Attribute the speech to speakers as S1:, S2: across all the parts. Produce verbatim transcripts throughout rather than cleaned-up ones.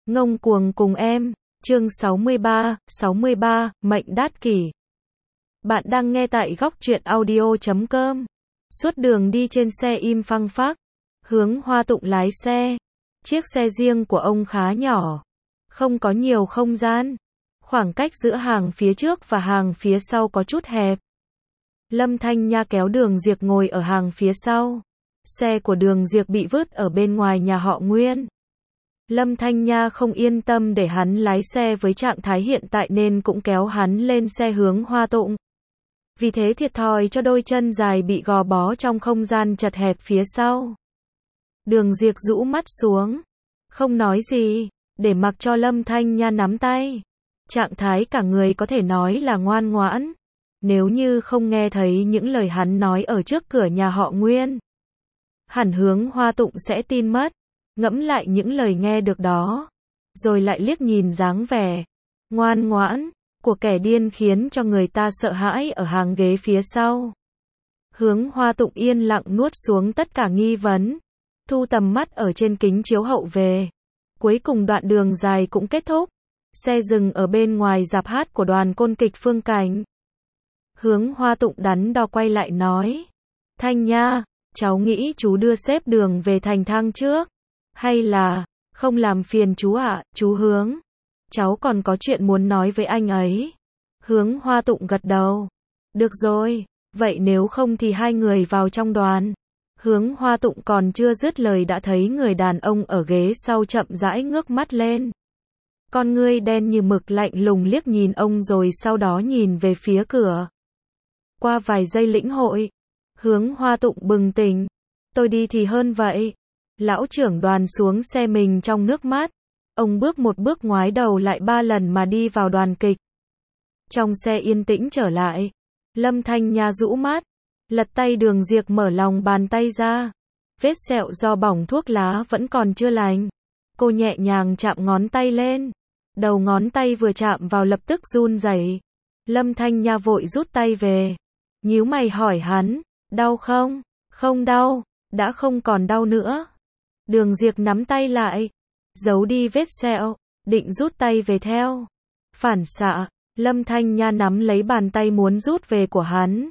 S1: Ngông cuồng cùng em, chương sáu mươi ba, sáu mươi ba, mệnh đát kỷ. Bạn đang nghe tại góc truyện audio chấm com. Suốt đường đi trên xe im phăng phắc, hướng Hoa Tụng lái xe. Chiếc xe riêng của ông khá nhỏ, không có nhiều không gian. Khoảng cách giữa hàng phía trước và hàng phía sau có chút hẹp. Lâm Thanh Nha kéo Đường Diệc ngồi ở hàng phía sau. Xe của Đường Diệc bị vứt ở bên ngoài nhà họ Nguyên. Lâm Thanh Nha không yên tâm để hắn lái xe với trạng thái hiện tại nên cũng kéo hắn lên xe hướng Hoa Tụng. Vì thế thiệt thòi cho đôi chân dài bị gò bó trong không gian chật hẹp phía sau. Đường Diệc rũ mắt xuống, không nói gì, để mặc cho Lâm Thanh Nha nắm tay. Trạng thái cả người có thể nói là ngoan ngoãn. Nếu như không nghe thấy những lời hắn nói ở trước cửa nhà họ Nguyên, hẳn hướng Hoa Tụng sẽ tin mất. Ngẫm lại những lời nghe được đó, rồi lại liếc nhìn dáng vẻ ngoan ngoãn của kẻ điên khiến cho người ta sợ hãi ở hàng ghế phía sau. Hướng Hoa Tụng yên lặng nuốt xuống tất cả nghi vấn, thu tầm mắt ở trên kính chiếu hậu về. Cuối cùng đoạn đường dài cũng kết thúc. Xe dừng ở bên ngoài rạp hát của đoàn Côn kịch Phương Cảnh. Hướng Hoa Tụng đắn đo quay lại nói: Thanh Nha, cháu nghĩ chú đưa sếp Đường về thành thang trước. Hay là, không làm phiền chú ạ, à, chú Hướng. Cháu còn có chuyện muốn nói với anh ấy. Hướng Hoa Tụng gật đầu. Được rồi, vậy nếu không thì hai người vào trong đoàn. Hướng Hoa Tụng còn chưa dứt lời đã thấy người đàn ông ở ghế sau chậm rãi ngước mắt lên. Con ngươi đen như mực lạnh lùng liếc nhìn ông rồi sau đó nhìn về phía cửa. Qua vài giây lĩnh hội, Hướng Hoa Tụng bừng tỉnh. Tôi đi thì hơn vậy. Lão trưởng đoàn xuống xe mình trong nước mắt. Ông bước một bước ngoái đầu lại ba lần mà đi vào đoàn kịch. Trong xe yên tĩnh trở lại. Lâm Thanh Nha rũ mắt, lật tay Đường Diệc mở lòng bàn tay ra. Vết sẹo do bỏng thuốc lá vẫn còn chưa lành. Cô nhẹ nhàng chạm ngón tay lên. Đầu ngón tay vừa chạm vào lập tức run rẩy. Lâm Thanh Nha vội rút tay về. Nhíu mày hỏi hắn, đau không? Không đau, đã không còn đau nữa. Đường Diệc nắm tay lại, giấu đi vết sẹo, định rút tay về theo. Phản xạ, Lâm Thanh Nha nắm lấy bàn tay muốn rút về của hắn.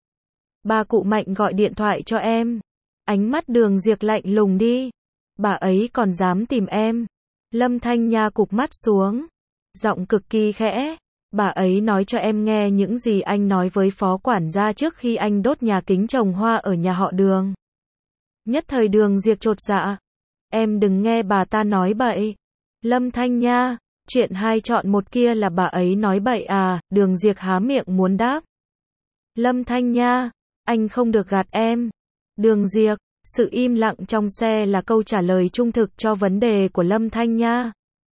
S1: Bà cụ Mạnh gọi điện thoại cho em. Ánh mắt Đường Diệc lạnh lùng đi. Bà ấy còn dám tìm em. Lâm Thanh Nha cụp mắt xuống, giọng cực kỳ khẽ. Bà ấy nói cho em nghe những gì anh nói với phó quản gia trước khi anh đốt nhà kính trồng hoa ở nhà họ Đường. Nhất thời Đường Diệc chột dạ. Em đừng nghe bà ta nói bậy. Lâm Thanh Nha, chuyện hai chọn một kia là bà ấy nói bậy à? Đường Diệc há miệng muốn đáp. Lâm Thanh Nha, anh không được gạt em. Đường Diệc, sự im lặng trong xe là câu trả lời trung thực cho vấn đề của Lâm Thanh Nha.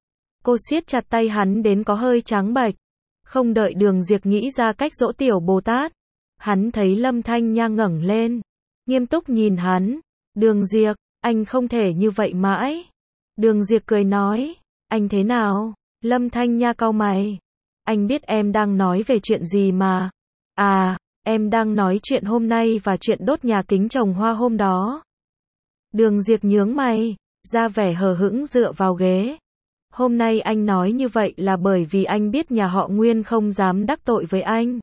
S1: Cô siết chặt tay hắn đến có hơi trắng bệch. Không đợi Đường Diệc nghĩ ra cách dỗ tiểu Bồ Tát, hắn thấy Lâm Thanh Nha ngẩng lên, nghiêm túc nhìn hắn. Đường Diệc, anh không thể như vậy mãi. Đường Diệc cười nói, anh thế nào? Lâm Thanh Nha cau mày. Anh biết em đang nói về chuyện gì mà. À, em đang nói chuyện hôm nay và chuyện đốt nhà kính trồng hoa hôm đó. Đường Diệc nhướng mày, ra vẻ hờ hững dựa vào ghế. Hôm nay anh nói như vậy là bởi vì anh biết nhà họ Nguyên không dám đắc tội với anh.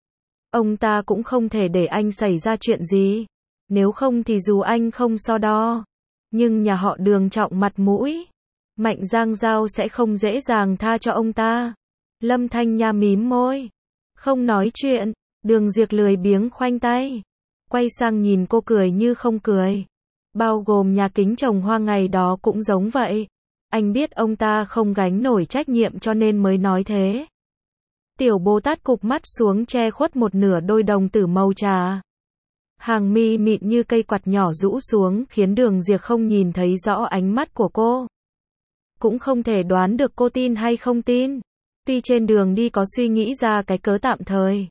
S1: Ông ta cũng không thể để anh xảy ra chuyện gì. Nếu không thì dù anh không so đo, nhưng nhà họ Đường trọng mặt mũi, Mạnh Giang Giao sẽ không dễ dàng tha cho ông ta. Lâm Thanh Nha mím môi, không nói chuyện. Đường Diệc lười biếng khoanh tay, quay sang nhìn cô cười như không cười. Bao gồm nhà kính trồng hoa ngày đó cũng giống vậy. Anh biết ông ta không gánh nổi trách nhiệm cho nên mới nói thế. Tiểu Bồ Tát cụp mắt xuống che khuất một nửa đôi đồng tử màu trà. Hàng mi mịn như cây quạt nhỏ rũ xuống khiến Đường Diệc không nhìn thấy rõ ánh mắt của cô. Cũng không thể đoán được cô tin hay không tin. Tuy trên đường đi có suy nghĩ ra cái cớ tạm thời,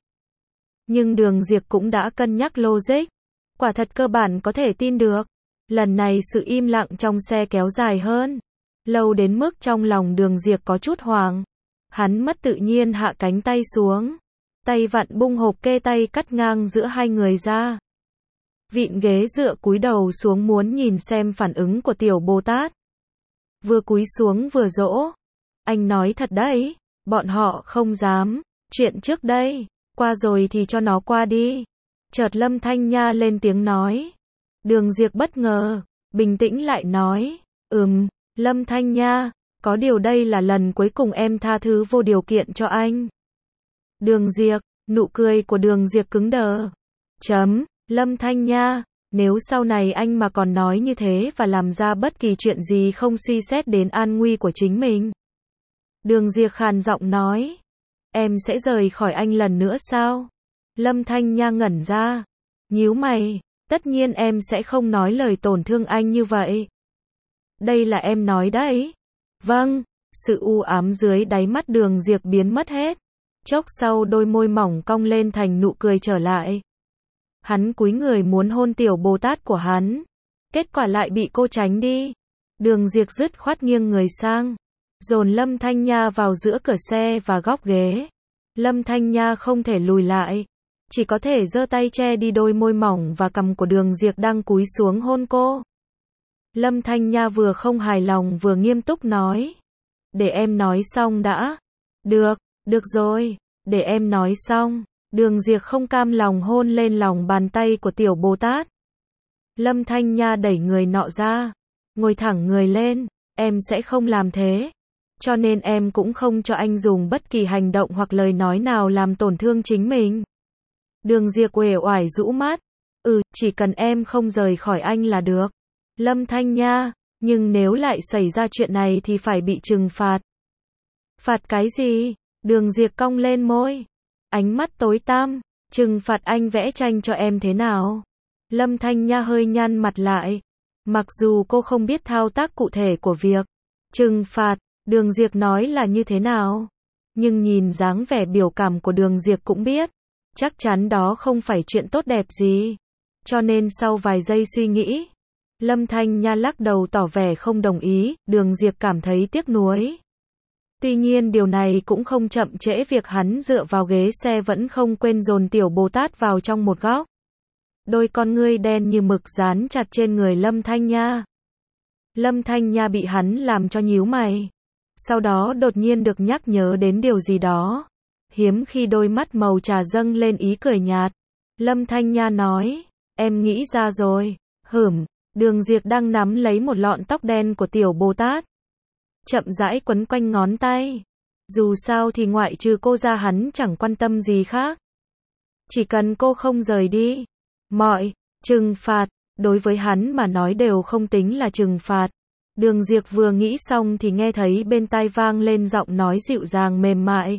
S1: nhưng Đường Diệc cũng đã cân nhắc logic. Quả thật cơ bản có thể tin được. Lần này sự im lặng trong xe kéo dài hơn, lâu đến mức trong lòng Đường Diệc có chút hoảng. Hắn mất tự nhiên hạ cánh tay xuống. Tay vặn bung hộp kê tay cắt ngang giữa hai người ra. Vịn ghế dựa cúi đầu xuống muốn nhìn xem phản ứng của tiểu Bồ Tát. vừa cúi xuống vừa dỗ. Anh nói thật đấy, bọn họ không dám, chuyện trước đây, qua rồi thì cho nó qua đi. Chợt Lâm Thanh Nha lên tiếng nói. Đường Diệp bất ngờ, bình tĩnh lại nói, ừm, Lâm Thanh Nha, có điều đây là lần cuối cùng em tha thứ vô điều kiện cho anh. Đường Diệp, nụ cười của Đường Diệp cứng đờ. Chấm, Lâm Thanh Nha, nếu sau này anh mà còn nói như thế và làm ra bất kỳ chuyện gì không suy xét đến an nguy của chính mình. Đường Diệp khàn giọng nói, em sẽ rời khỏi anh lần nữa sao? Lâm Thanh Nha ngẩn ra, nhíu mày, tất nhiên em sẽ không nói lời tổn thương anh như vậy. Đây là em nói đấy. Vâng, sự u ám dưới đáy mắt Đường Diệp biến mất hết. Chốc sau đôi môi mỏng cong lên thành nụ cười trở lại. Hắn cúi người muốn hôn tiểu Bồ Tát của hắn. Kết quả lại bị cô tránh đi. Đường Diệp dứt khoát nghiêng người sang, dồn Lâm Thanh Nha vào giữa cửa xe và góc ghế. Lâm Thanh Nha không thể lùi lại, chỉ có thể giơ tay che đi đôi môi mỏng và cằm của Đường Diệp đang cúi xuống hôn cô. Lâm Thanh Nha vừa không hài lòng vừa nghiêm túc nói. Để em nói xong đã. Được, được rồi, để em nói xong. Đường Diệp không cam lòng hôn lên lòng bàn tay của tiểu Bồ Tát. Lâm Thanh Nha đẩy người nọ ra, ngồi thẳng người lên, em sẽ không làm thế. Cho nên em cũng không cho anh dùng bất kỳ hành động hoặc lời nói nào làm tổn thương chính mình. Đường Diệp uể oải rũ mắt. Ừ, chỉ cần em không rời khỏi anh là được. Lâm Thanh Nha, nhưng nếu lại xảy ra chuyện này thì phải bị trừng phạt. Phạt cái gì? Đường Diệp cong lên môi, ánh mắt tối tăm. Trừng phạt anh vẽ tranh cho em thế nào? Lâm Thanh Nha hơi nhăn mặt lại. Mặc dù cô không biết thao tác cụ thể của việc trừng phạt, Đường Diệp nói là như thế nào, nhưng nhìn dáng vẻ biểu cảm của Đường Diệp cũng biết, chắc chắn đó không phải chuyện tốt đẹp gì. Cho nên sau vài giây suy nghĩ, Lâm Thanh Nha lắc đầu tỏ vẻ không đồng ý. Đường Diệp cảm thấy tiếc nuối. Tuy nhiên điều này cũng không chậm trễ việc hắn dựa vào ghế xe vẫn không quên dồn tiểu Bồ Tát vào trong một góc. Đôi con ngươi đen như mực dán chặt trên người Lâm Thanh Nha. Lâm Thanh Nha bị hắn làm cho nhíu mày. Sau đó đột nhiên được nhắc nhớ đến điều gì đó. Hiếm khi đôi mắt màu trà dâng lên ý cười nhạt. Lâm Thanh Nha nói, em nghĩ ra rồi. Hửm, Đường Diệp đang nắm lấy một lọn tóc đen của tiểu Bồ Tát, chậm rãi quấn quanh ngón tay. Dù sao thì ngoại trừ cô ra hắn chẳng quan tâm gì khác. Chỉ cần cô không rời đi, mọi trừng phạt đối với hắn mà nói đều không tính là trừng phạt. Đường Diệp vừa nghĩ xong thì nghe thấy bên tai vang lên giọng nói dịu dàng mềm mại.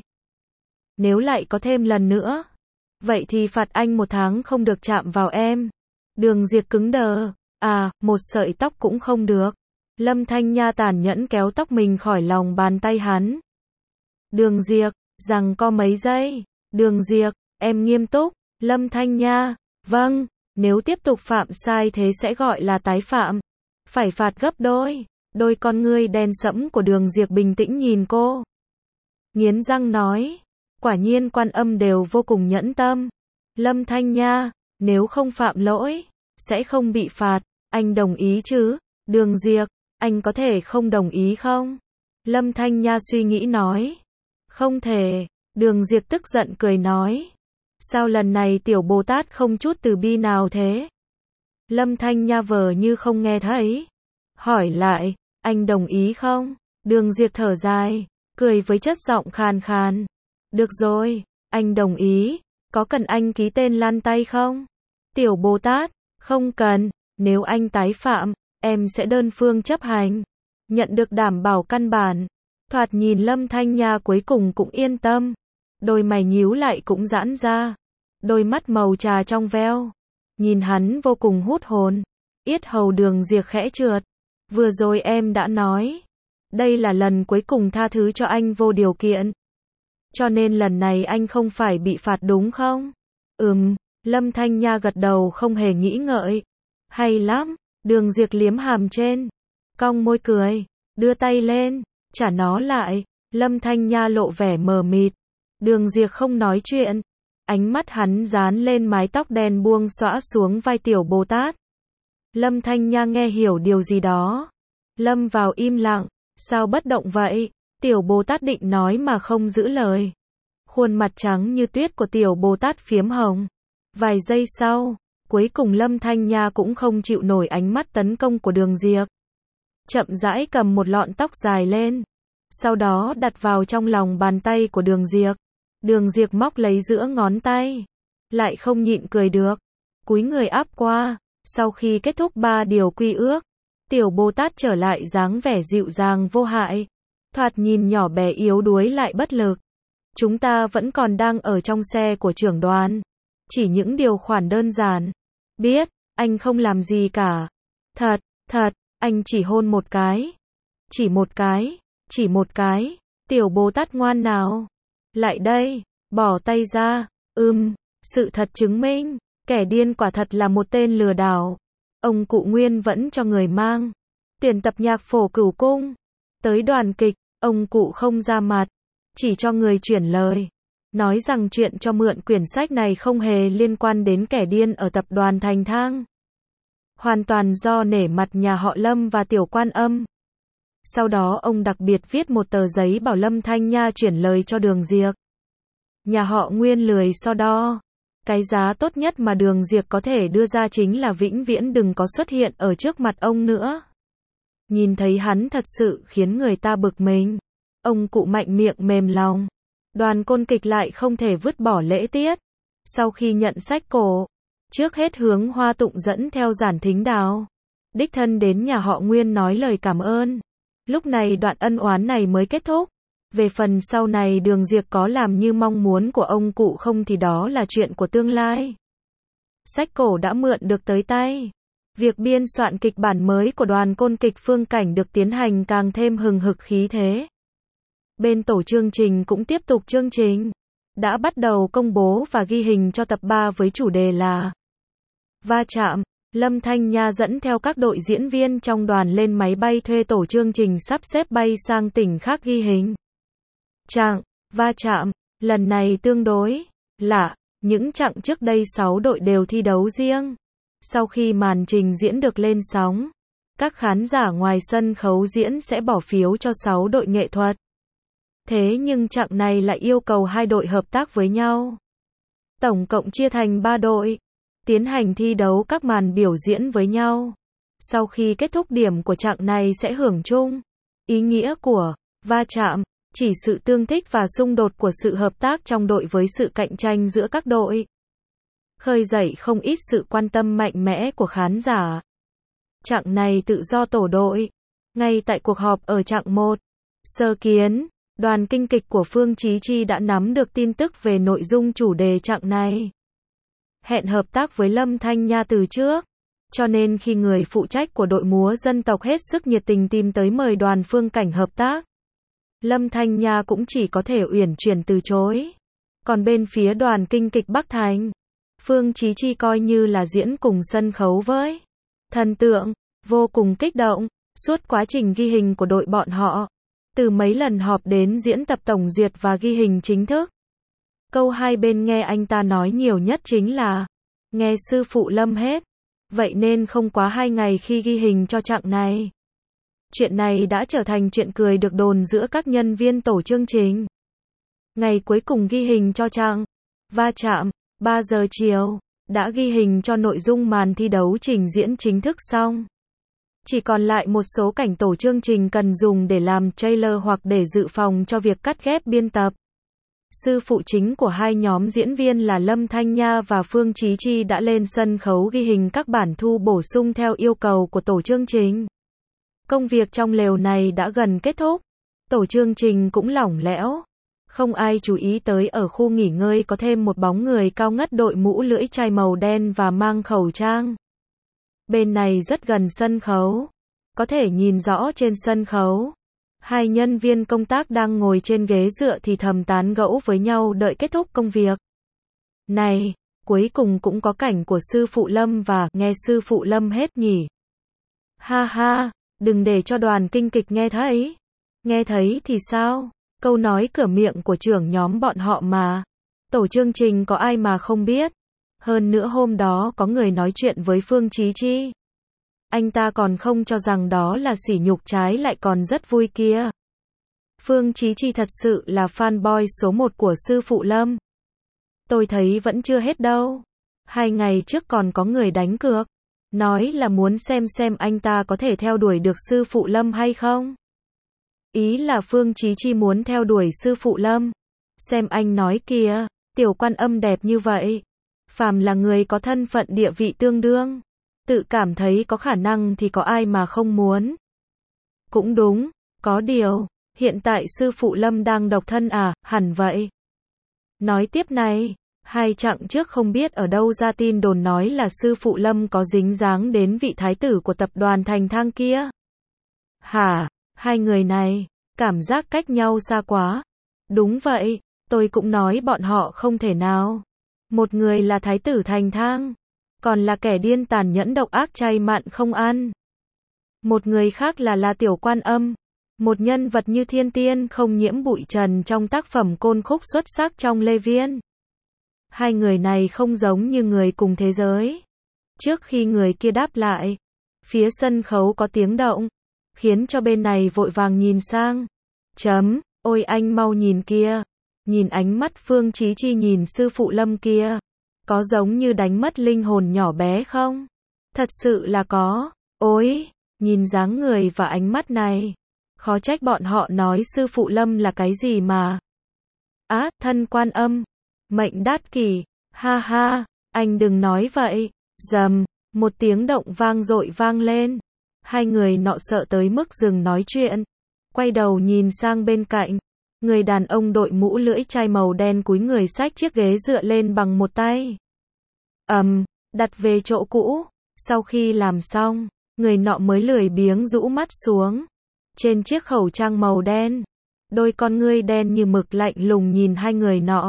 S1: Nếu lại có thêm lần nữa, vậy thì phạt anh một tháng không được chạm vào em. Đường Diệp cứng đờ. À, một sợi tóc cũng không được. Lâm Thanh Nha tàn nhẫn kéo tóc mình khỏi lòng bàn tay hắn. Đường Diệp, rằng có mấy giây. Đường Diệp, em nghiêm túc. Lâm Thanh Nha, vâng, nếu tiếp tục phạm sai thế sẽ gọi là tái phạm. Phải phạt gấp đôi. Đôi con ngươi đen sẫm của Đường Diệp bình tĩnh nhìn cô. Nghiến răng nói, quả nhiên Quan Âm đều vô cùng nhẫn tâm. Lâm Thanh Nha, nếu không phạm lỗi, sẽ không bị phạt. Anh đồng ý chứ? Đường Diệp, anh có thể không đồng ý không? Lâm Thanh Nha suy nghĩ nói. Không thể. Đường Diệp tức giận cười nói. Sao lần này tiểu Bồ Tát không chút từ bi nào thế? Lâm Thanh Nha vờ như không nghe thấy. Hỏi lại, anh đồng ý không? Đường Diệp thở dài, cười với chất giọng khàn khàn. Được rồi, anh đồng ý. Có cần anh ký tên lan tay không? Tiểu Bồ Tát, không cần. Nếu anh tái phạm, em sẽ đơn phương chấp hành. Nhận được đảm bảo căn bản. Thoạt nhìn Lâm Thanh Nha cuối cùng cũng yên tâm. Đôi mày nhíu lại cũng giãn ra. Đôi mắt màu trà trong veo. Nhìn hắn vô cùng hút hồn. Yết hầu Đường Diệp khẽ trượt. Vừa rồi em đã nói. Đây là lần cuối cùng tha thứ cho anh vô điều kiện. Cho nên lần này anh không phải bị phạt đúng không? Ừm, Lâm Thanh Nha gật đầu không hề nghĩ ngợi. Hay lắm. Đường Diệp liếm hàm trên, cong môi cười, đưa tay lên, trả nó lại. Lâm Thanh Nha lộ vẻ mờ mịt. Đường Diệp không nói chuyện. Ánh mắt hắn dán lên mái tóc đen buông xõa xuống vai tiểu Bồ Tát. Lâm Thanh Nha nghe hiểu điều gì đó. Lâm vào im lặng. Sao bất động vậy? Tiểu Bồ Tát định nói mà không giữ lời. Khuôn mặt trắng như tuyết của Tiểu Bồ Tát phiếm hồng. Vài giây sau, cuối cùng Lâm Thanh Nha cũng không chịu nổi ánh mắt tấn công của Đường Diệp. Chậm rãi cầm một lọn tóc dài lên. Sau đó đặt vào trong lòng bàn tay của Đường Diệp. Đường Diệp móc lấy giữa ngón tay. Lại không nhịn cười được. Cúi người áp qua. Sau khi kết thúc ba điều quy ước, Tiểu Bồ Tát trở lại dáng vẻ dịu dàng vô hại. Thoạt nhìn nhỏ bé yếu đuối lại bất lực. Chúng ta vẫn còn đang ở trong xe của trưởng đoàn. Chỉ những điều khoản đơn giản. Biết, anh không làm gì cả. Thật, thật, anh chỉ hôn một cái. Chỉ một cái, chỉ một cái. Tiểu Bồ Tát ngoan nào. Lại đây, bỏ tay ra. Ừm, sự thật chứng minh, kẻ điên quả thật là một tên lừa đảo. Ông cụ Nguyên vẫn cho người mang tiền tập nhạc Phổ Cửu Cung. Tới đoàn kịch, ông cụ không ra mặt, chỉ cho người chuyển lời. Nói rằng chuyện cho mượn quyển sách này không hề liên quan đến kẻ điên ở tập đoàn Thành Thang. Hoàn toàn do nể mặt nhà họ Lâm và Tiểu Quan Âm. Sau đó ông đặc biệt viết một tờ giấy bảo Lâm Thanh Nha chuyển lời cho Đường Diệp. Nhà họ Nguyên lười so đo. Cái giá tốt nhất mà Đường Diệp có thể đưa ra chính là vĩnh viễn đừng có xuất hiện ở trước mặt ông nữa. Nhìn thấy hắn thật sự khiến người ta bực mình. Ông cụ mạnh miệng mềm lòng. Đoàn Côn Kịch lại không thể vứt bỏ lễ tiết. Sau khi nhận sách cổ, trước hết hướng Hoa Tụng dẫn theo Giản Thính Đào. Đích thân đến nhà họ Nguyên nói lời cảm ơn. Lúc này đoạn ân oán này mới kết thúc. Về phần sau này Đường Diệp có làm như mong muốn của ông cụ không thì đó là chuyện của tương lai. Sách cổ đã mượn được tới tay. Việc biên soạn kịch bản mới của Đoàn Côn Kịch Phương Cảnh được tiến hành càng thêm hừng hực khí thế. Bên tổ chương trình cũng tiếp tục chương trình. Đã bắt đầu công bố và ghi hình cho tập ba với chủ đề là Va chạm. Lâm Thanh Nha dẫn theo các đội diễn viên trong đoàn lên máy bay thuê tổ chương trình sắp xếp bay sang tỉnh khác ghi hình. Chặng va chạm lần này tương đối lạ. Những chặng trước đây sáu đội đều thi đấu riêng. Sau khi màn trình diễn được lên sóng, các khán giả ngoài sân khấu diễn sẽ bỏ phiếu cho sáu đội nghệ thuật. Thế nhưng chặng này lại yêu cầu hai đội hợp tác với nhau. Tổng cộng chia thành ba đội, tiến hành thi đấu các màn biểu diễn với nhau. Sau khi kết thúc điểm của chặng này sẽ hưởng chung. Ý nghĩa của va chạm chỉ sự tương thích và xung đột của sự hợp tác trong đội với sự cạnh tranh giữa các đội. Khơi dậy không ít sự quan tâm mạnh mẽ của khán giả. Chặng này tự do tổ đội. Ngay tại cuộc họp ở chặng một, sơ kiến, đoàn kinh kịch của Phương Chí Chi đã nắm được tin tức về nội dung chủ đề chặng này. Hẹn hợp tác với Lâm Thanh Nha từ trước. Cho nên khi người phụ trách của đội múa dân tộc hết sức nhiệt tình tìm tới mời đoàn Phương Cảnh hợp tác, Lâm Thanh Nha cũng chỉ có thể uyển chuyển từ chối. Còn bên phía đoàn kinh kịch Bắc Thành, Phương Chí Chi coi như là diễn cùng sân khấu với thần tượng, vô cùng kích động. Suốt quá trình ghi hình của đội bọn họ, từ mấy lần họp đến diễn tập tổng duyệt và ghi hình chính thức, câu hai bên nghe anh ta nói nhiều nhất chính là nghe sư phụ Lâm hết. Vậy nên không quá hai ngày khi ghi hình cho chặng này, chuyện này đã trở thành chuyện cười được đồn giữa các nhân viên tổ chương trình. Ngày cuối cùng ghi hình cho chặng va chạm, ba giờ chiều, đã ghi hình cho nội dung màn thi đấu trình diễn chính thức xong. Chỉ còn lại một số cảnh tổ chương trình cần dùng để làm trailer hoặc để dự phòng cho việc cắt ghép biên tập. Sư phụ chính của hai nhóm diễn viên là Lâm Thanh Nha và Phương Chí Chi đã lên sân khấu ghi hình các bản thu bổ sung theo yêu cầu của tổ chương trình. Công việc trong lều này đã gần kết thúc. Tổ chương trình cũng lỏng lẽo. Không ai chú ý tới ở khu nghỉ ngơi có thêm một bóng người cao ngất đội mũ lưỡi chai màu đen và mang khẩu trang. Bên này rất gần sân khấu. Có thể nhìn rõ trên sân khấu. Hai nhân viên công tác đang ngồi trên ghế dựa thì thầm tán gẫu với nhau đợi kết thúc công việc. Này, cuối cùng cũng có cảnh của sư phụ Lâm và nghe sư phụ Lâm hết nhỉ. Ha ha, đừng để cho đoàn kinh kịch nghe thấy. Nghe thấy thì sao? Câu nói cửa miệng của trưởng nhóm bọn họ mà. Tổ chương trình có ai mà không biết. Hơn nữa hôm đó có người nói chuyện với Phương Chí Chi. Anh ta còn không cho rằng đó là sỉ nhục, trái lại còn rất vui kia. Phương Chí Chi thật sự là fanboy số một của sư phụ Lâm. Tôi thấy vẫn chưa hết đâu. Hai ngày trước còn có người đánh cược, nói là muốn xem xem anh ta có thể theo đuổi được sư phụ Lâm hay không. Ý là Phương Chí Chi muốn theo đuổi sư phụ Lâm. Xem anh nói kìa, Tiểu Quan Âm đẹp như vậy. Phàm là người có thân phận địa vị tương đương, tự cảm thấy có khả năng thì có ai mà không muốn. Cũng đúng, có điều, hiện tại sư phụ Lâm đang độc thân à, hẳn vậy. Nói tiếp này, hai chặng trước không biết ở đâu ra tin đồn nói là sư phụ Lâm có dính dáng đến vị thái tử của tập đoàn Thành Thang kia. Hả, hai người này, cảm giác cách nhau xa quá. Đúng vậy, tôi cũng nói bọn họ không thể nào. Một người là thái tử Thành Thang, còn là kẻ điên tàn nhẫn độc ác chay mặn không ăn. Một người khác là là Tiểu Quan Âm, một nhân vật như thiên tiên không nhiễm bụi trần trong tác phẩm côn khúc xuất sắc trong Lê Viên. Hai người này không giống như người cùng thế giới. Trước khi người kia đáp lại, phía sân khấu có tiếng động, khiến cho bên này vội vàng nhìn sang. Chấm, ôi anh mau nhìn kia. Nhìn ánh mắt Phương Chí Chi nhìn sư phụ Lâm kia, có giống như đánh mất linh hồn nhỏ bé không? Thật sự là có. Ôi, nhìn dáng người và ánh mắt này, khó trách bọn họ nói sư phụ Lâm là cái gì mà. Á, thân Quan Âm, mệnh đát kỷ, ha ha, anh đừng nói vậy. Rầm, một tiếng động vang dội vang lên. Hai người nọ sợ tới mức dừng nói chuyện, quay đầu nhìn sang bên cạnh. Người đàn ông đội mũ lưỡi chai màu đen cúi người xách chiếc ghế dựa lên bằng một tay. Ầm, um, đặt về chỗ cũ. Sau khi làm xong, người nọ mới lười biếng rũ mắt xuống. Trên chiếc khẩu trang màu đen, đôi con ngươi đen như mực lạnh lùng nhìn hai người nọ.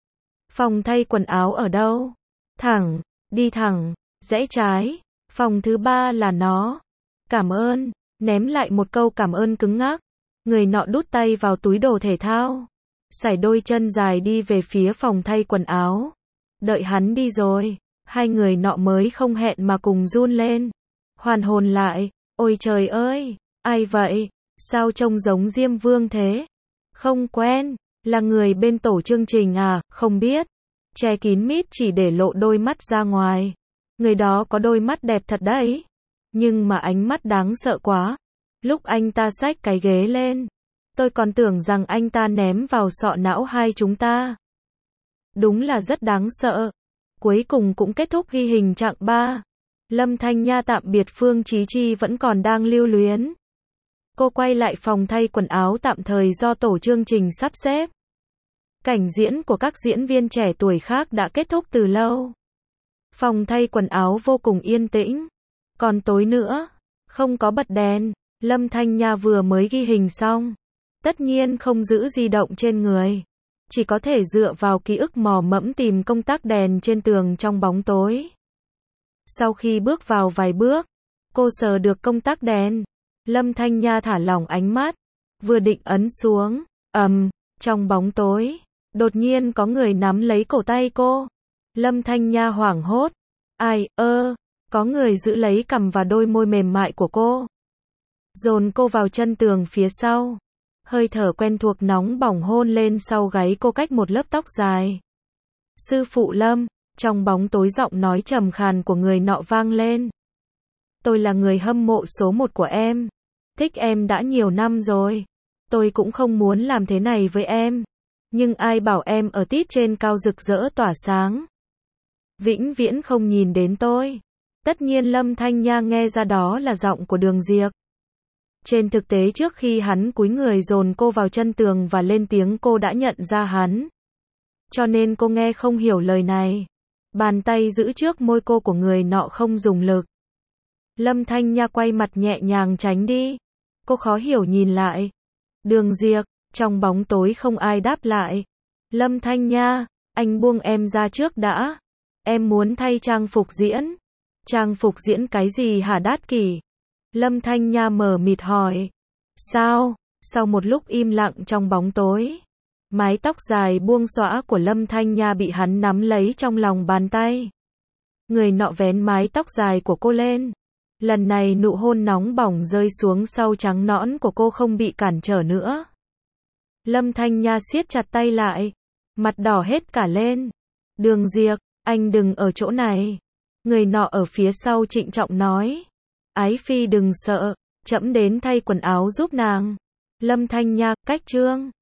S1: Phòng thay quần áo ở đâu? Thẳng, đi thẳng, rẽ trái. Phòng thứ ba là nó. Cảm ơn. Ném lại một câu cảm ơn cứng ngắc. Người nọ đút tay vào túi đồ thể thao, sải đôi chân dài đi về phía phòng thay quần áo. Đợi hắn đi rồi, hai người nọ mới không hẹn mà cùng run lên. Hoàn hồn lại, ôi trời ơi, ai vậy? Sao trông giống Diêm Vương thế? Không quen, là người bên tổ chương trình à, không biết. Che kín mít chỉ để lộ đôi mắt ra ngoài. Người đó có đôi mắt đẹp thật đấy, nhưng mà ánh mắt đáng sợ quá. Lúc anh ta xách cái ghế lên, tôi còn tưởng rằng anh ta ném vào sọ não hai chúng ta. Đúng là rất đáng sợ. Cuối cùng cũng kết thúc ghi hình chặng ba. Lâm Thanh Nha tạm biệt Phương Chí Chi vẫn còn đang lưu luyến. Cô quay lại phòng thay quần áo tạm thời do tổ chương trình sắp xếp. Cảnh diễn của các diễn viên trẻ tuổi khác đã kết thúc từ lâu. Phòng thay quần áo vô cùng yên tĩnh. Còn tối nữa, không có bật đèn. Lâm Thanh Nha vừa mới ghi hình xong, tất nhiên không giữ di động trên người, chỉ có thể dựa vào ký ức mò mẫm tìm công tắc đèn trên tường trong bóng tối. Sau khi bước vào vài bước, cô sờ được công tắc đèn. Lâm Thanh Nha thả lỏng ánh mắt, vừa định ấn xuống, ầm, um, trong bóng tối, đột nhiên có người nắm lấy cổ tay cô. Lâm Thanh Nha hoảng hốt, ai, ơ, có người giữ lấy cằm và đôi môi mềm mại của cô, dồn cô vào chân tường phía sau. Hơi thở quen thuộc nóng bỏng hôn lên sau gáy cô cách một lớp tóc dài. Sư phụ Lâm, trong bóng tối giọng nói trầm khàn của người nọ vang lên. Tôi là người hâm mộ số một của em. Thích em đã nhiều năm rồi. Tôi cũng không muốn làm thế này với em. Nhưng ai bảo em ở tít trên cao rực rỡ tỏa sáng. Vĩnh viễn không nhìn đến tôi. Tất nhiên Lâm Thanh Nha nghe ra đó là giọng của Đường Diệp. Trên thực tế trước khi hắn cúi người dồn cô vào chân tường và lên tiếng cô đã nhận ra hắn. Cho nên cô nghe không hiểu lời này. Bàn tay giữ trước môi cô của người nọ không dùng lực. Lâm Thanh Nha quay mặt nhẹ nhàng tránh đi. Cô khó hiểu nhìn lại. Đường Diệp, trong bóng tối không ai đáp lại. Lâm Thanh Nha, anh buông em ra trước đã. Em muốn thay trang phục diễn. Trang phục diễn cái gì hả Đát Kỷ? Lâm Thanh Nha mờ mịt hỏi. Sao? Sau một lúc im lặng trong bóng tối, mái tóc dài buông xõa của Lâm Thanh Nha bị hắn nắm lấy trong lòng bàn tay. Người nọ vén mái tóc dài của cô lên. Lần này nụ hôn nóng bỏng rơi xuống sau trắng nõn của cô không bị cản trở nữa. Lâm Thanh Nha siết chặt tay lại, mặt đỏ hết cả lên. Đường Diệp, anh đừng ở chỗ này. Người nọ ở phía sau trịnh trọng nói. Ái phi đừng sợ, trẫm đến thay quần áo giúp nàng. Lâm Thanh Nha, cách trương.